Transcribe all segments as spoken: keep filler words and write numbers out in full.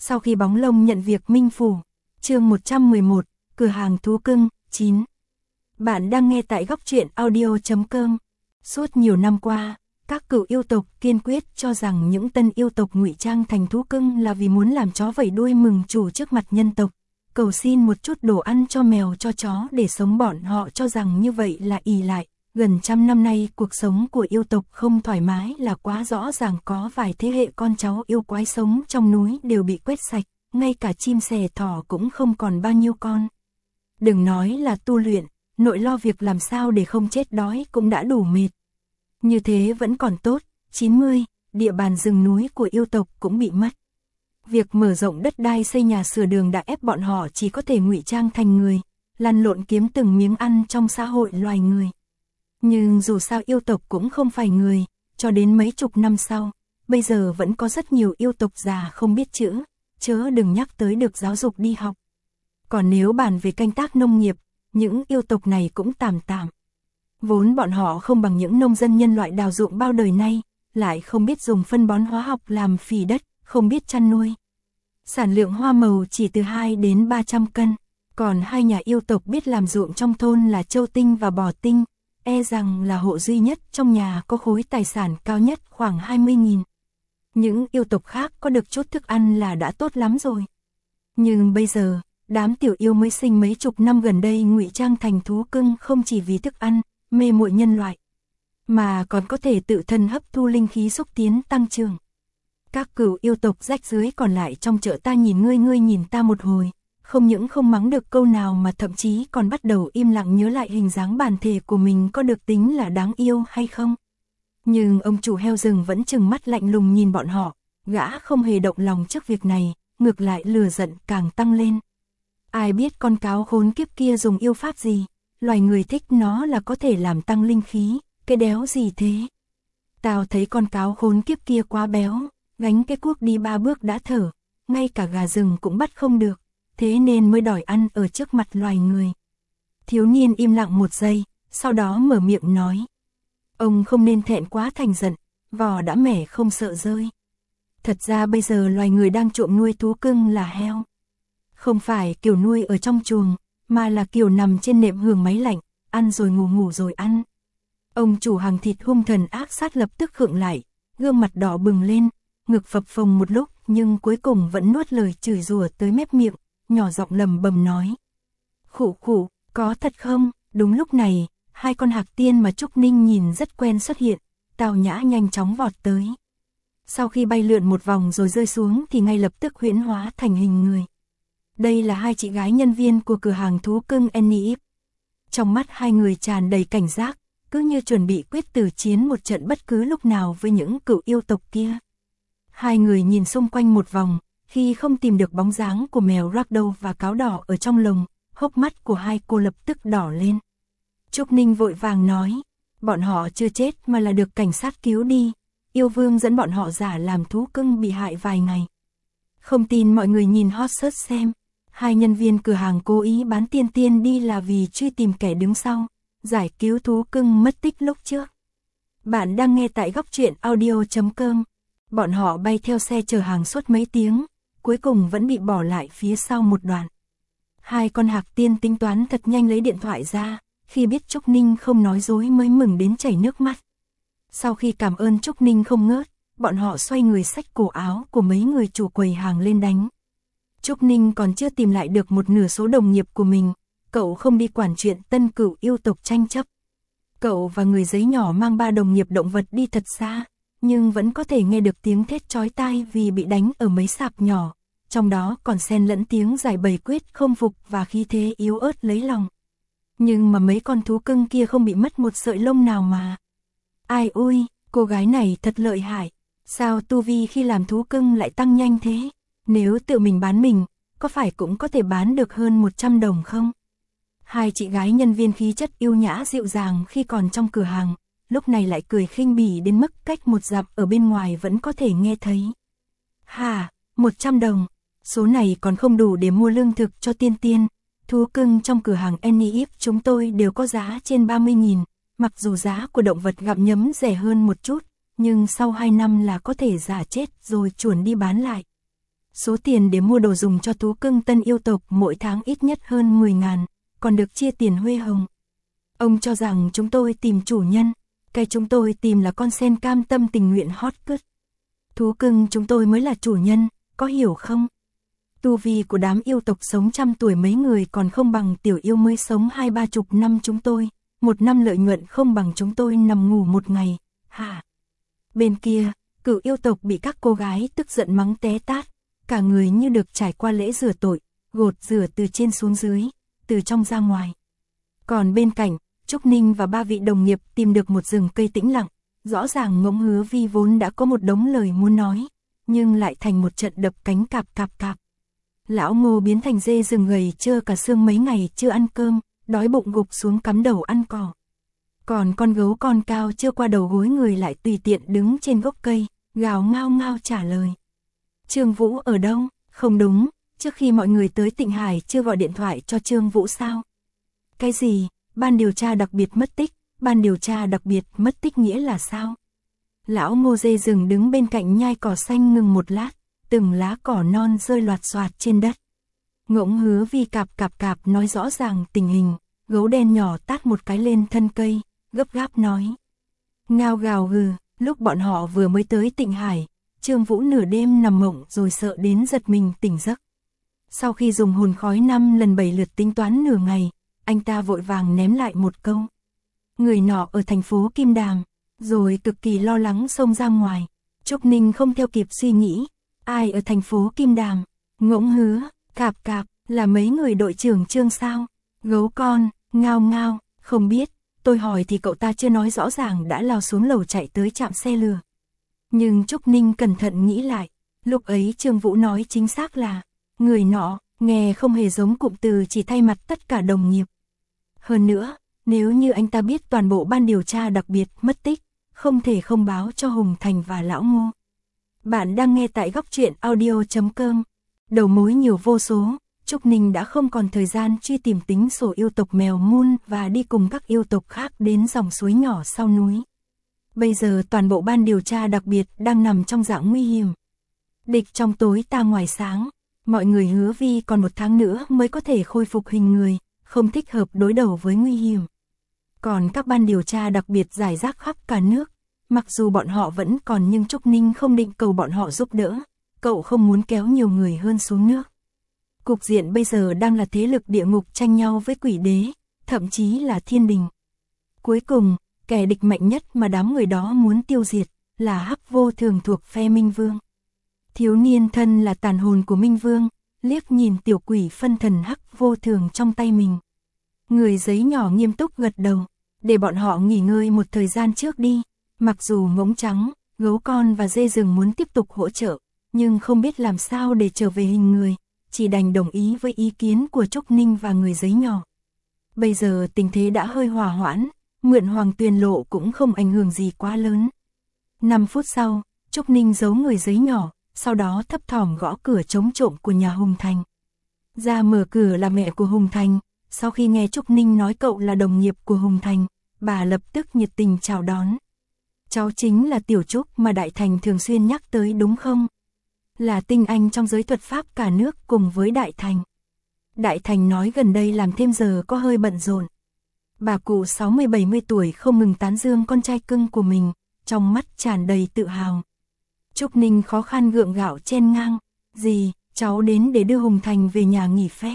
Sau khi bóng lông nhận việc Minh Phủ, chương một trăm mười một, cửa hàng thú cưng, chín. Bạn đang nghe tại góc truyện audio chấm com. Suốt nhiều năm qua, các cựu yêu tộc kiên quyết cho rằng những tân yêu tộc ngụy trang thành thú cưng là vì muốn làm chó vẫy đuôi mừng chủ trước mặt nhân tộc, cầu xin một chút đồ ăn cho mèo cho chó để sống. Bọn họ cho rằng như vậy là ỷ lại. Gần trăm năm nay cuộc sống của yêu tộc không thoải mái là quá rõ ràng, có vài thế hệ con cháu yêu quái sống trong núi đều bị quét sạch, ngay cả chim sẻ thỏ cũng không còn bao nhiêu con. Đừng nói là tu luyện, nội lo việc làm sao để không chết đói cũng đã đủ mệt. Như thế vẫn còn tốt, chín mươi, địa bàn rừng núi của yêu tộc cũng bị mất. Việc mở rộng đất đai xây nhà sửa đường đã ép bọn họ chỉ có thể ngụy trang thành người, lăn lộn kiếm từng miếng ăn trong xã hội loài người. Nhưng dù sao yêu tộc cũng không phải người, cho đến mấy chục năm sau, bây giờ vẫn có rất nhiều yêu tộc già không biết chữ, chớ đừng nhắc tới được giáo dục đi học. Còn nếu bàn về canh tác nông nghiệp, những yêu tộc này cũng tạm tạm. Vốn bọn họ không bằng những nông dân nhân loại đào ruộng bao đời nay, lại không biết dùng phân bón hóa học làm phì đất, không biết chăn nuôi. Sản lượng hoa màu chỉ từ hai đến ba trăm cân, còn hai nhà yêu tộc biết làm ruộng trong thôn là Châu Tinh và Bò Tinh. E rằng là hộ duy nhất trong nhà có khối tài sản cao nhất khoảng hai mươi nghìn. Những yêu tộc khác có được chút thức ăn là đã tốt lắm rồi. Nhưng bây giờ, đám tiểu yêu mới sinh mấy chục năm gần đây ngụy trang thành thú cưng không chỉ vì thức ăn, mê muội nhân loại, mà còn có thể tự thân hấp thu linh khí xúc tiến tăng trưởng. Các cửu yêu tộc rách rưới còn lại trong chợ ta nhìn ngươi ngươi nhìn ta một hồi. Không những không mắng được câu nào mà thậm chí còn bắt đầu im lặng nhớ lại hình dáng bản thể của mình có được tính là đáng yêu hay không. Nhưng ông chủ heo rừng vẫn trừng mắt lạnh lùng nhìn bọn họ, gã không hề động lòng trước việc này, ngược lại lừa giận càng tăng lên. Ai biết con cáo khốn kiếp kia dùng yêu pháp gì, loài người thích nó là có thể làm tăng linh khí, cái đéo gì thế. Tao thấy con cáo khốn kiếp kia quá béo, gánh cái cuốc đi ba bước đã thở, ngay cả gà rừng cũng bắt không được. Thế nên mới đòi ăn ở trước mặt loài người. Thiếu niên im lặng một giây, sau đó mở miệng nói. Ông không nên thẹn quá thành giận, vò đã mẻ không sợ rơi. Thật ra bây giờ loài người đang trộm nuôi thú cưng là heo. Không phải kiểu nuôi ở trong chuồng, mà là kiểu nằm trên nệm hưởng máy lạnh, ăn rồi ngủ ngủ rồi ăn. Ông chủ hàng thịt hung thần ác sát lập tức khựng lại, gương mặt đỏ bừng lên, ngực phập phồng một lúc nhưng cuối cùng vẫn nuốt lời chửi rủa tới mép miệng. Nhỏ giọng lầm bầm nói. Khụ khụ, có thật không? Đúng lúc này, hai con hạc tiên mà Trúc Ninh nhìn rất quen xuất hiện, Tào Nhã nhanh chóng vọt tới. Sau khi bay lượn một vòng rồi rơi xuống thì ngay lập tức huyễn hóa thành hình người. Đây là hai chị gái nhân viên của cửa hàng thú cưng Annie. Trong mắt hai người tràn đầy cảnh giác, cứ như chuẩn bị quyết tử chiến một trận bất cứ lúc nào với những cựu yêu tộc kia. Hai người nhìn xung quanh một vòng. Khi không tìm được bóng dáng của mèo Ragdoll và cáo đỏ ở trong lồng, hốc mắt của hai cô lập tức đỏ lên. Trúc Ninh vội vàng nói, bọn họ chưa chết mà là được cảnh sát cứu đi, yêu vương dẫn bọn họ giả làm thú cưng bị hại vài ngày. Không tin mọi người nhìn hot search xem, hai nhân viên cửa hàng cố ý bán tiên tiên đi là vì truy tìm kẻ đứng sau, giải cứu thú cưng mất tích lúc trước. Bạn đang nghe tại góc truyện audio chấm com. Bọn họ bay theo xe chở hàng suốt mấy tiếng. Cuối cùng vẫn bị bỏ lại phía sau một đoạn. Hai con hạc tiên tính toán thật nhanh lấy điện thoại ra, khi biết Trúc Ninh không nói dối mới mừng đến chảy nước mắt. Sau khi cảm ơn Trúc Ninh không ngớt, bọn họ xoay người xách cổ áo của mấy người chủ quầy hàng lên đánh. Trúc Ninh còn chưa tìm lại được một nửa số đồng nghiệp của mình, cậu không đi quản chuyện tân cửu yêu tộc tranh chấp. Cậu và người giấy nhỏ mang ba đồng nghiệp động vật đi thật xa. Nhưng vẫn có thể nghe được tiếng thét chói tai vì bị đánh ở mấy sạp nhỏ, trong đó còn xen lẫn tiếng giải bày quyết không phục và khí thế yếu ớt lấy lòng. Nhưng mà mấy con thú cưng kia không bị mất một sợi lông nào mà. Ai ui, cô gái này thật lợi hại, sao tu vi khi làm thú cưng lại tăng nhanh thế? Nếu tự mình bán mình, có phải cũng có thể bán được hơn một trăm đồng không? Hai chị gái nhân viên khí chất yêu nhã dịu dàng khi còn trong cửa hàng. Lúc này lại cười khinh bỉ đến mức cách một dặm ở bên ngoài vẫn có thể nghe thấy. Hà, một trăm đồng, số này còn không đủ để mua lương thực cho tiên tiên. Thú cưng trong cửa hàng Annie chúng tôi đều có giá trên ba mươi nghìn, mặc dù giá của động vật gặm nhấm rẻ hơn một chút, nhưng sau hai năm là có thể giả chết rồi chuồn đi bán lại. Số tiền để mua đồ dùng cho thú cưng tân yêu tộc mỗi tháng ít nhất hơn mười ngàn, còn được chia tiền huê hồng. Ông cho rằng chúng tôi tìm chủ nhân, cái chúng tôi tìm là con sen cam tâm tình nguyện hot cất. Thú cưng chúng tôi mới là chủ nhân, có hiểu không? Tu vi của đám yêu tộc sống trăm tuổi mấy người còn không bằng tiểu yêu mới sống hai ba chục năm chúng tôi, một năm lợi nhuận không bằng chúng tôi nằm ngủ một ngày, hả? Bên kia, cửu yêu tộc bị các cô gái tức giận mắng té tát, cả người như được trải qua lễ rửa tội, gột rửa từ trên xuống dưới, từ trong ra ngoài. Còn bên cạnh, Trúc Ninh và ba vị đồng nghiệp tìm được một rừng cây tĩnh lặng, rõ ràng Ngỗng Hứa Vi vốn đã có một đống lời muốn nói, nhưng lại thành một trận đập cánh cạp cạp cạp. Lão Ngô biến thành dê rừng gầy trơ cả xương mấy ngày chưa ăn cơm, đói bụng gục xuống cắm đầu ăn cỏ. Còn con gấu con cao chưa qua đầu gối người lại tùy tiện đứng trên gốc cây, gào ngao ngao trả lời. Trương Vũ ở đâu? Không đúng, trước khi mọi người tới Tịnh Hải chưa gọi điện thoại cho Trương Vũ sao? Cái gì? Ban điều tra đặc biệt mất tích, ban điều tra đặc biệt mất tích nghĩa là sao? Lão Ngô dê rừng đứng bên cạnh nhai cỏ xanh ngừng một lát, từng lá cỏ non rơi loạt xoạt trên đất. Ngỗng Hứa Vi cạp cạp cạp nói rõ ràng tình hình, gấu đen nhỏ tát một cái lên thân cây, gấp gáp nói. Ngao gào gừ, lúc bọn họ vừa mới tới Tịnh Hải, Trương Vũ nửa đêm nằm mộng rồi sợ đến giật mình tỉnh giấc. Sau khi dùng hồn khói năm lần bảy lượt tính toán nửa ngày, anh ta vội vàng ném lại một câu. Người nọ ở thành phố Kim Đàm, rồi cực kỳ lo lắng xông ra ngoài. Trúc Ninh không theo kịp suy nghĩ, ai ở thành phố Kim Đàm? Ngỗng Hứa, cạp cạp, là mấy người đội trưởng Trương sao? Gấu con, ngao ngao, không biết, tôi hỏi thì cậu ta chưa nói rõ ràng đã lao xuống lầu chạy tới trạm xe lửa. Nhưng Trúc Ninh cẩn thận nghĩ lại, lúc ấy Trương Vũ nói chính xác là, người nọ, nghe không hề giống cụm từ chỉ thay mặt tất cả đồng nghiệp. Hơn nữa, nếu như anh ta biết toàn bộ ban điều tra đặc biệt mất tích, không thể không báo cho Hùng Thành và Lão Ngô. Bạn đang nghe tại góc truyện audio chấm com. Đầu mối nhiều vô số, Trúc Ninh đã không còn thời gian truy tìm tính sổ yêu tộc mèo mun và đi cùng các yêu tộc khác đến dòng suối nhỏ sau núi. Bây giờ toàn bộ ban điều tra đặc biệt đang nằm trong dạng nguy hiểm. Địch trong tối ta ngoài sáng, mọi người hứa Vi còn một tháng nữa mới có thể khôi phục hình người, không thích hợp đối đầu với nguy hiểm. Còn các ban điều tra đặc biệt rải rác khắp cả nước, mặc dù bọn họ vẫn còn nhưng Trúc Ninh không định cầu bọn họ giúp đỡ, cậu không muốn kéo nhiều người hơn xuống nước. Cục diện bây giờ đang là thế lực địa ngục tranh nhau với quỷ đế, thậm chí là thiên đình. Cuối cùng, kẻ địch mạnh nhất mà đám người đó muốn tiêu diệt là Hắc Vô Thường thuộc phe Minh Vương. Thiếu niên thân là tàn hồn của Minh Vương, liếc nhìn tiểu quỷ phân thần Hắc Vô Thường trong tay mình. Người giấy nhỏ nghiêm túc gật đầu, để bọn họ nghỉ ngơi một thời gian trước đi. Mặc dù Ngỗng Trắng, Gấu Con và Dê Rừng muốn tiếp tục hỗ trợ, nhưng không biết làm sao để trở về hình người, chỉ đành đồng ý với ý kiến của Trúc Ninh và người giấy nhỏ. Bây giờ tình thế đã hơi hòa hoãn, mượn Hoàng Tuyền Lộ cũng không ảnh hưởng gì quá lớn. năm phút sau, Trúc Ninh giấu người giấy nhỏ, sau đó thấp thỏm gõ cửa chống trộm của nhà Hùng Thành. Ra mở cửa là mẹ của Hùng Thành, sau khi nghe Trúc Ninh nói cậu là đồng nghiệp của Hùng Thành, bà lập tức nhiệt tình chào đón. Cháu chính là Tiểu Trúc mà Đại Thành thường xuyên nhắc tới đúng không? Là tinh anh trong giới thuật pháp cả nước cùng với Đại Thành. Đại Thành nói gần đây làm thêm giờ có hơi bận rộn. Bà cụ sáu mươi bảy mươi tuổi không ngừng tán dương con trai cưng của mình, trong mắt tràn đầy tự hào. Trúc Ninh khó khăn gượng gạo chen ngang, "Dì, cháu đến để đưa Hùng Thành về nhà nghỉ phép."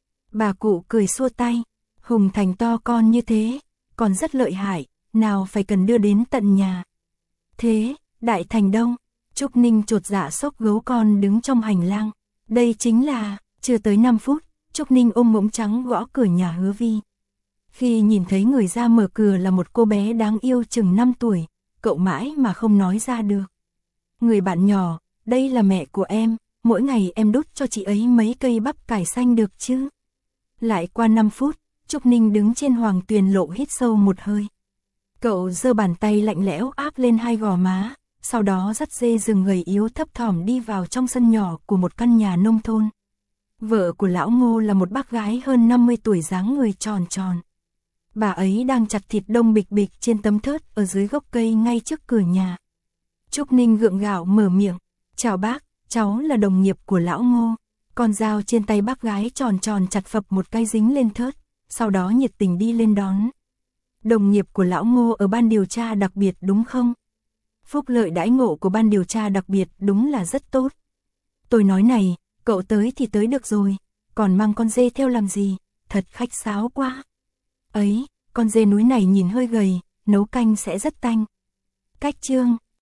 Bà cụ cười xua tay, "Hùng Thành to con như thế, còn rất lợi hại, nào phải cần đưa đến tận nhà." "Thế, Đại Thành đâu?" Trúc Ninh chột dạ xốc Gấu Con đứng trong hành lang. Đây chính là, chưa tới năm phút, Trúc Ninh ôm Ngỗng Trắng gõ cửa nhà Hứa Vi. Khi nhìn thấy người ra mở cửa là một cô bé đáng yêu chừng năm tuổi, cậu mãi mà không nói ra được. "Người bạn nhỏ, đây là mẹ của em, mỗi ngày em đút cho chị ấy mấy cây bắp cải xanh được chứ?" Lại qua năm phút, Trúc Ninh đứng trên Hoàng Tuyền Lộ hít sâu một hơi. Cậu giơ bàn tay lạnh lẽo áp lên hai gò má, sau đó dắt Dê Rừng gầy yếu thấp thỏm đi vào trong sân nhỏ của một căn nhà nông thôn. Vợ của Lão Ngô là một bác gái hơn năm mươi tuổi dáng người tròn tròn. Bà ấy đang chặt thịt đông bịch bịch trên tấm thớt ở dưới gốc cây ngay trước cửa nhà. Trúc Ninh gượng gạo mở miệng, "Chào bác, cháu là đồng nghiệp của lão Ngô. Con dao trên tay bác gái tròn tròn chặt phập một cái dính lên thớt, sau đó nhiệt tình đi lên đón. Đồng nghiệp của lão Ngô ở ban điều tra đặc biệt đúng không? Phúc lợi đãi ngộ của ban điều tra đặc biệt đúng là rất tốt. Tôi nói này, cậu tới thì tới được rồi, còn mang con dê theo làm gì, thật khách sáo quá. Ấy, con dê núi này nhìn hơi gầy, nấu canh sẽ rất tanh. Cách chương